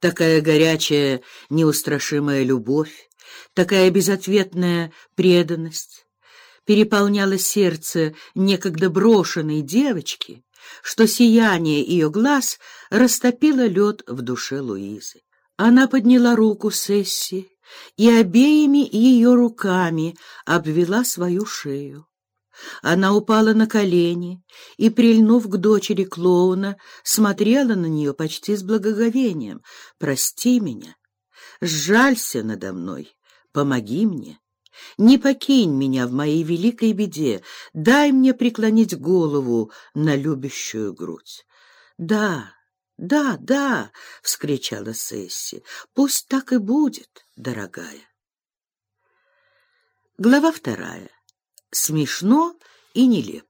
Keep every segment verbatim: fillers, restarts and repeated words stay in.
Такая горячая, неустрашимая любовь, такая безответная преданность переполняла сердце некогда брошенной девочки, что сияние ее глаз растопило лед в душе Луизы. Она подняла руку Сесси и обеими ее руками обвела свою шею. Она упала на колени и, прильнув к дочери клоуна, смотрела на нее почти с благоговением. «Прости меня, сжалься надо мной, помоги мне, не покинь меня в моей великой беде, дай мне преклонить голову на любящую грудь». «Да, да, да!» — вскричала Сесси. «Пусть так и будет, дорогая». Глава вторая. Смешно и нелепо.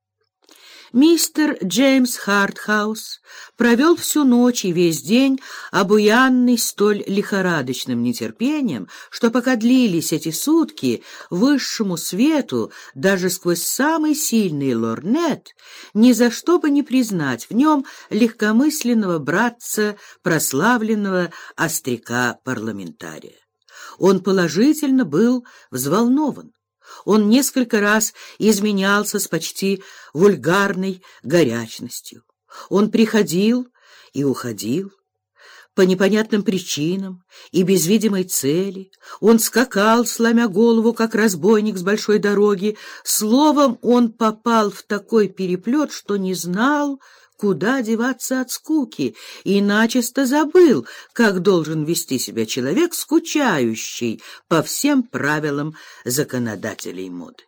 Мистер Джеймс Хартхаус провел всю ночь и весь день, обуянный столь лихорадочным нетерпением, что пока длились эти сутки, высшему свету, даже сквозь самый сильный лорнет, ни за что бы не признать в нем легкомысленного братца прославленного остряка-парламентария. Он положительно был взволнован. Он несколько раз изменялся с почти вульгарной горячностью. Он приходил и уходил по непонятным причинам и без видимой цели. Он скакал, сломя голову, как разбойник с большой дороги. Словом, он попал в такой переплет, что не знал, куда деваться от скуки, и начисто забыл, как должен вести себя человек, скучающий по всем правилам законодателей моды.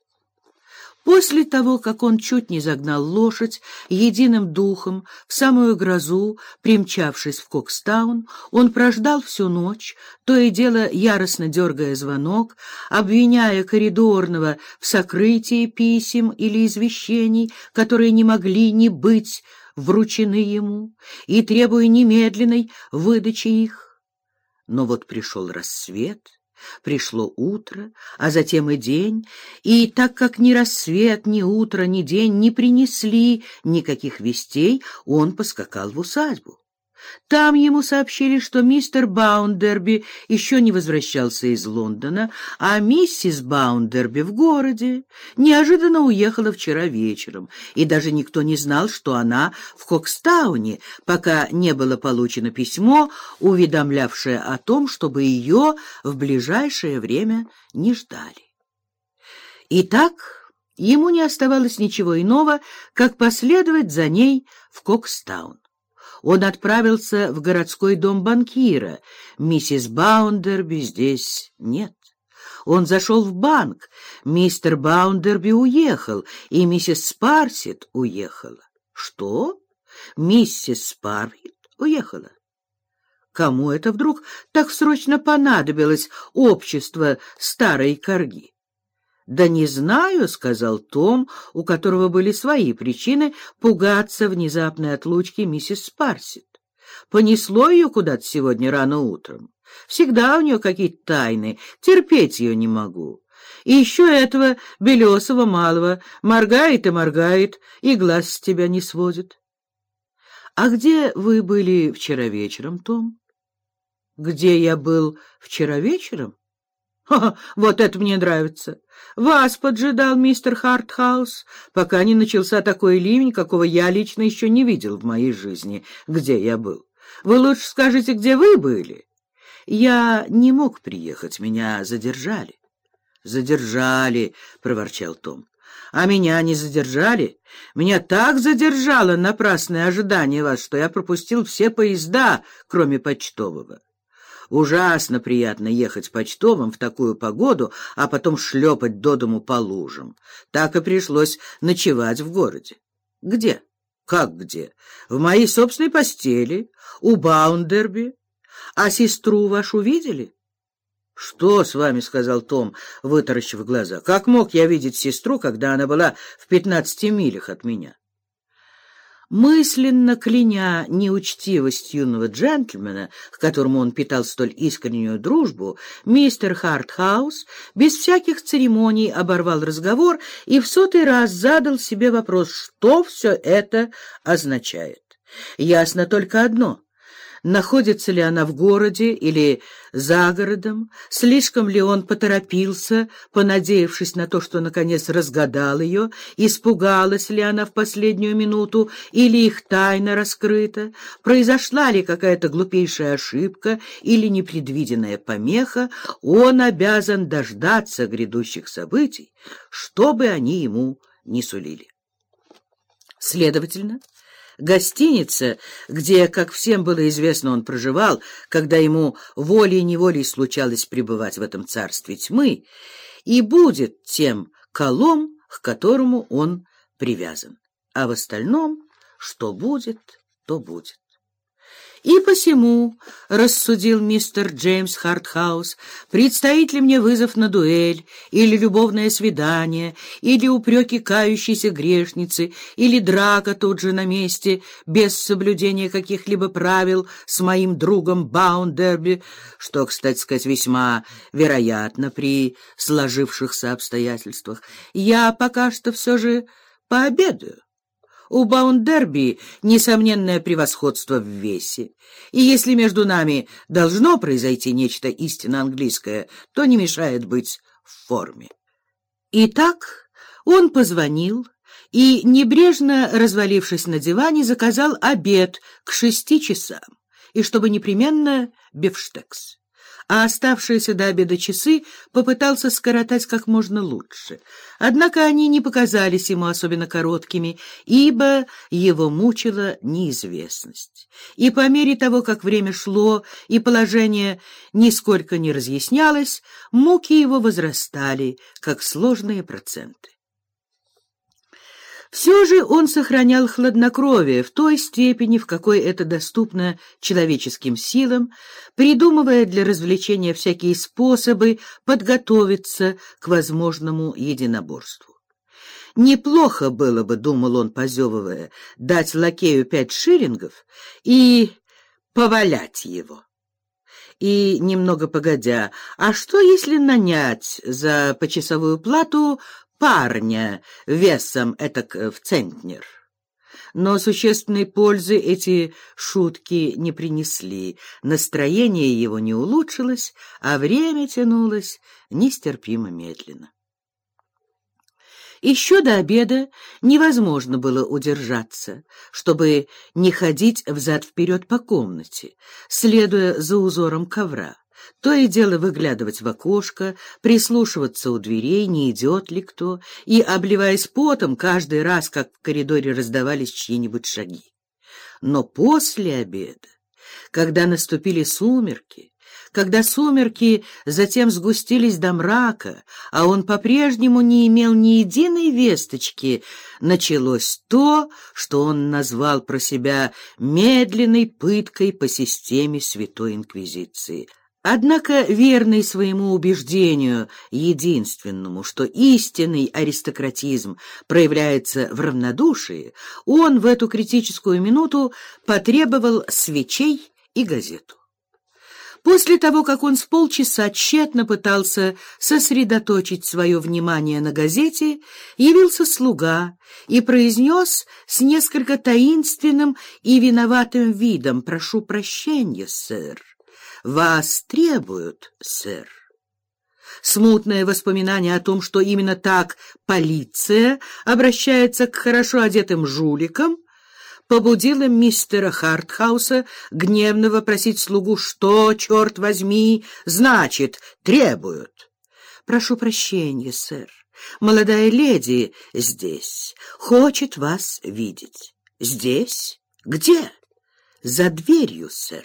После того, как он чуть не загнал лошадь единым духом в самую грозу, примчавшись в Кокстаун, он прождал всю ночь, то и дело яростно дергая звонок, обвиняя коридорного в сокрытии писем или извещений, которые не могли не быть вручены ему, и требуя немедленной выдачи их. Но вот пришел рассвет, пришло утро, а затем и день, и так как ни рассвет, ни утро, ни день не принесли никаких вестей, он поскакал в усадьбу. Там ему сообщили, что мистер Баундерби еще не возвращался из Лондона, а миссис Баундерби в городе неожиданно уехала вчера вечером, и даже никто не знал, что она в Кокстауне, пока не было получено письмо, уведомлявшее о том, чтобы ее в ближайшее время не ждали. Итак, ему не оставалось ничего иного, как последовать за ней в Кокстаун. Он отправился в городской дом банкира. Миссис Баундерби здесь нет. Он зашел в банк. Мистер Баундерби уехал, и миссис Спарсит уехала. Что? Миссис Спарсит уехала? Кому это вдруг так срочно понадобилось общество старой корги? «Да не знаю», — сказал Том, у которого были свои причины пугаться внезапной отлучки миссис Спарсит. «Понесло ее куда-то сегодня рано утром. Всегда у нее какие-то тайны, терпеть ее не могу. И еще этого белесого малого моргает и моргает, и глаз с тебя не сводит». «А где вы были вчера вечером, Том?» «Где я был вчера вечером? Ха-ха, вот это мне нравится. Вас поджидал мистер Хартхаус, пока не начался такой ливень, какого я лично еще не видел в моей жизни, где я был. Вы лучше скажите, где вы были?» «Я не мог приехать, меня задержали». «Задержали», — проворчал Том. «А меня не задержали? Меня так задержало напрасное ожидание вас, что я пропустил все поезда, кроме почтового. Ужасно приятно ехать почтовым в такую погоду, а потом шлепать до дому по лужам. Так и пришлось ночевать в городе». «Где?» «Как где? В моей собственной постели, у Баундерби. А сестру вашу видели?» «Что с вами?» — сказал Том, вытаращив глаза. «Как мог я видеть сестру, когда она была в пятнадцати милях от меня?» Мысленно кляня неучтивость юного джентльмена, к которому он питал столь искреннюю дружбу, мистер Хартхаус без всяких церемоний оборвал разговор и в сотый раз задал себе вопрос, что все это означает. Ясно только одно. находится ли она в городе или за городом, слишком ли он поторопился, понадеявшись на то, что наконец разгадал ее, испугалась ли она в последнюю минуту или их тайна раскрыта, произошла ли какая-то глупейшая ошибка или непредвиденная помеха, он обязан дождаться грядущих событий, что бы они ему ни сулили. Следовательно, гостиница, где, как всем было известно, он проживал, когда ему волей-неволей случалось пребывать в этом царстве тьмы, и будет тем колом, к которому он привязан. А в остальном, что будет, то будет. И посему, — рассудил мистер Джеймс Хартхаус, — предстоит ли мне вызов на дуэль, или любовное свидание, или упреки кающейся грешницы, или драка тут же на месте, без соблюдения каких-либо правил с моим другом Баундерби, что, кстати сказать, весьма вероятно при сложившихся обстоятельствах, я пока что все же пообедаю. У Баундерби несомненное превосходство в весе, и если между нами должно произойти нечто истинно английское, то не мешает быть в форме. Итак, он позвонил и, небрежно развалившись на диване, заказал обед к шести часам, и чтобы непременно бифштекс. А оставшиеся до обеда часы попытался скоротать как можно лучше. Однако они не показались ему особенно короткими, ибо его мучила неизвестность. И по мере того, как время шло и положение нисколько не разъяснялось, муки его возрастали, как сложные проценты. Все же он сохранял хладнокровие в той степени, в какой это доступно человеческим силам, придумывая для развлечения всякие способы подготовиться к возможному единоборству. Неплохо было бы, думал он, позевывая, дать лакею пять шиллингов и повалять его. И, немного погодя, а что, если нанять за почасовую плату парня весом этак в центнер? Но существенной пользы эти шутки не принесли, настроение его не улучшилось, а время тянулось нестерпимо медленно. Еще до обеда невозможно было удержаться, чтобы не ходить взад-вперед по комнате, следуя за узором ковра. То и дело выглядывать в окошко, прислушиваться у дверей, не идет ли кто, и, обливаясь потом, каждый раз, как в коридоре раздавались чьи-нибудь шаги. Но после обеда, когда наступили сумерки, когда сумерки затем сгустились до мрака, а он по-прежнему не имел ни единой весточки, началось то, что он назвал про себя медленной пыткой по системе Святой Инквизиции. Однако, верный своему убеждению, единственному, что истинный аристократизм проявляется в равнодушии, он в эту критическую минуту потребовал свечей и газету. После того, как он с полчаса тщетно пытался сосредоточить свое внимание на газете, явился слуга и произнес с несколько таинственным и виноватым видом: «Прошу прощения, сэр. Вас требуют, сэр». Смутное воспоминание о том, что именно так полиция обращается к хорошо одетым жуликам, побудило мистера Хартхауса гневно вопросить слугу, что, черт возьми, значит «требуют». «Прошу прощения, сэр. Молодая леди здесь хочет вас видеть». «Здесь? Где?» «За дверью, сэр».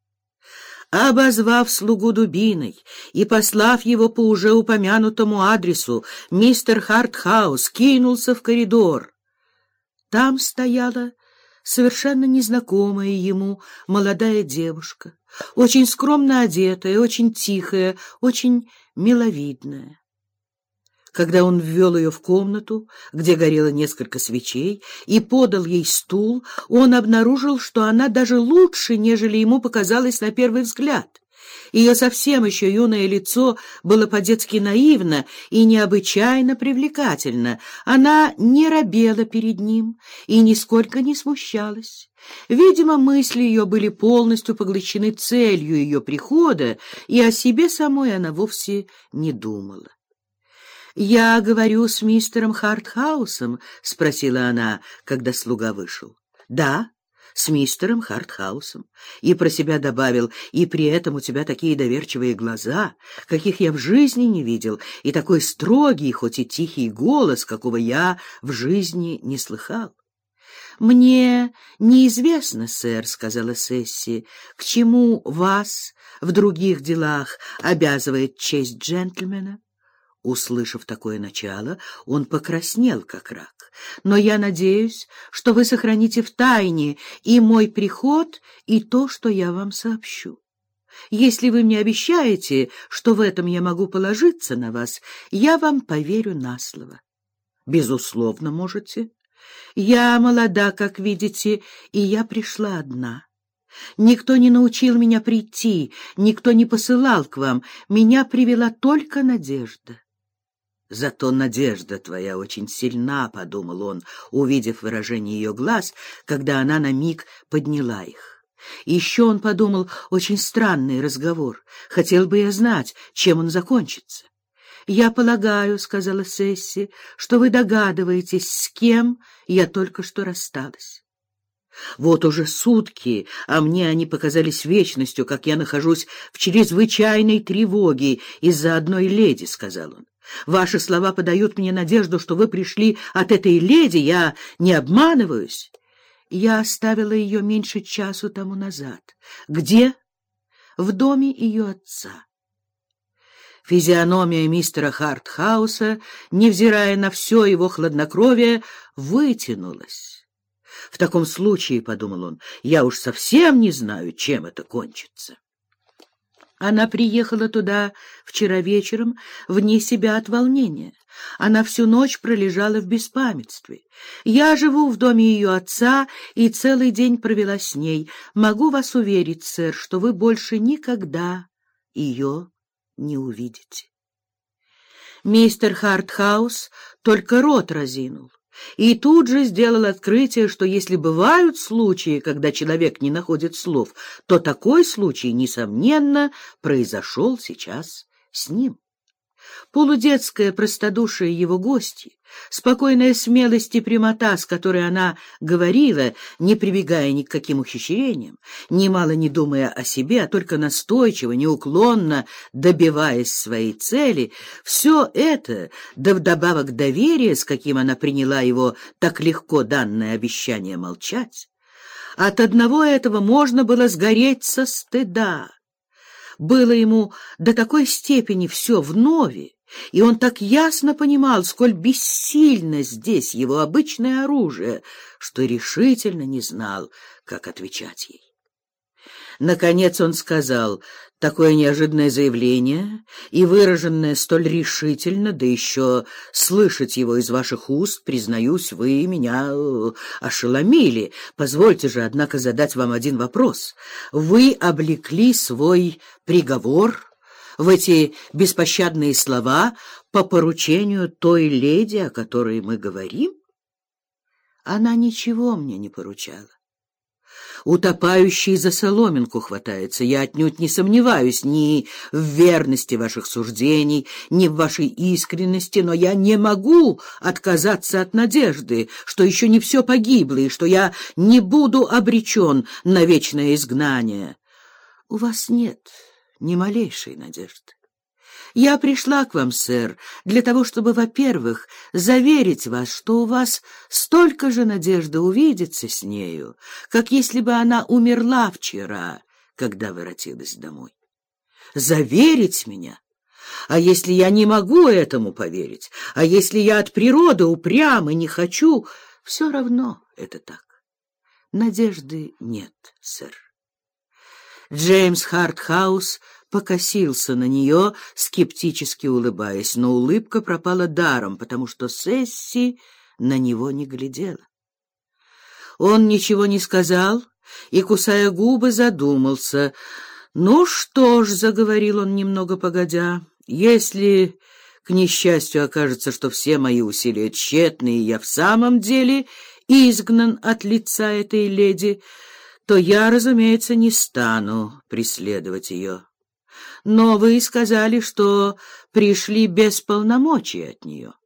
Обозвав слугу дубиной и послав его по уже упомянутому адресу, мистер Хартхаус кинулся в коридор. Там стояла совершенно незнакомая ему молодая девушка, очень скромно одетая, очень тихая, очень миловидная. Когда он ввел ее в комнату, где горело несколько свечей, и подал ей стул, он обнаружил, что она даже лучше, нежели ему показалось на первый взгляд. Ее совсем еще юное лицо было по-детски наивно и необычайно привлекательно. Она не робела перед ним и нисколько не смущалась. Видимо, мысли ее были полностью поглощены целью ее прихода, и о себе самой она вовсе не думала. «Я говорю с мистером Хартхаусом?» — спросила она, когда слуга вышел. «Да, с мистером Хартхаусом». И про себя добавил: «И при этом у тебя такие доверчивые глаза, каких я в жизни не видел, и такой строгий, хоть и тихий голос, какого я в жизни не слыхал». «Мне неизвестно, сэр, — сказала Сесси, — к чему вас в других делах обязывает честь джентльмена». Услышав такое начало, он покраснел, как рак. «Но я надеюсь, что вы сохраните в тайне и мой приход, и то, что я вам сообщу. Если вы мне обещаете, что в этом я могу положиться на вас, я вам поверю на слово». «Безусловно, можете. Я молода, как видите, и я пришла одна. Никто не научил меня прийти, никто не посылал к вам, меня привела только надежда». «Зато надежда твоя очень сильна», — подумал он, увидев выражение ее глаз, когда она на миг подняла их. Еще он подумал: очень странный разговор. Хотел бы я знать, чем он закончится. «Я полагаю, — сказала Сесси, — что вы догадываетесь, с кем я только что рассталась». «Вот уже сутки, а мне они показались вечностью, как я нахожусь в чрезвычайной тревоге из-за одной леди», — сказал он. «Ваши слова подают мне надежду, что вы пришли от этой леди. Я не обманываюсь». «Я оставила ее меньше часу тому назад». «Где?» «В доме ее отца». Физиономия мистера Хартхауса, невзирая на все его хладнокровие, вытянулась. «В таком случае, — подумал он, — я уж совсем не знаю, чем это кончится». Она приехала туда вчера вечером вне себя от волнения. Она всю ночь пролежала в беспамятстве. Я живу в доме ее отца и целый день провела с ней. Могу вас уверить, сэр, что вы больше никогда ее не увидите. Мистер Хартхаус только рот разинул и тут же сделал открытие, что если бывают случаи, когда человек не находит слов, то такой случай, несомненно, произошел сейчас с ним. Полудетское простодушие его гостьи, спокойная смелость и прямота, с которой она говорила, не прибегая ни к каким ухищрениям, немало не думая о себе, а только настойчиво, неуклонно добиваясь своей цели, все это, да вдобавок доверие, с каким она приняла его так легко данное обещание молчать, от одного этого можно было сгореть со стыда. Было ему до такой степени все вновь, и он так ясно понимал, сколь бессильно здесь его обычное оружие, что решительно не знал, как отвечать ей. Наконец он сказал: «Такое неожиданное заявление, и выраженное столь решительно, да еще слышать его из ваших уст, признаюсь, вы меня ошеломили. Позвольте же, однако, задать вам один вопрос. Вы облекли свой приговор в эти беспощадные слова по поручению той леди, о которой мы говорим?» «Она ничего мне не поручала. Утопающий за соломинку хватается. Я отнюдь не сомневаюсь ни в верности ваших суждений, ни в вашей искренности, но я не могу отказаться от надежды, что еще не все погибло и что я не буду обречен на вечное изгнание». «У вас нет ни малейшей надежды. Я пришла к вам, сэр, для того, чтобы, во-первых, заверить вас, что у вас столько же надежды увидеться с нею, как если бы она умерла вчера, когда воротилась домой. Заверить меня? А если я не могу этому поверить? А если я от природы упрям и не хочу? Все равно это так. Надежды нет, сэр». Джеймс Хартхаус покосился на нее, скептически улыбаясь, но улыбка пропала даром, потому что Сесси на него не глядела. Он ничего не сказал и, кусая губы, задумался. «Ну что ж», — заговорил он немного погодя, — «если, к несчастью, окажется, что все мои усилия тщетны, и я в самом деле изгнан от лица этой леди, то я, разумеется, не стану преследовать ее. Но вы сказали, что пришли без полномочий от нее».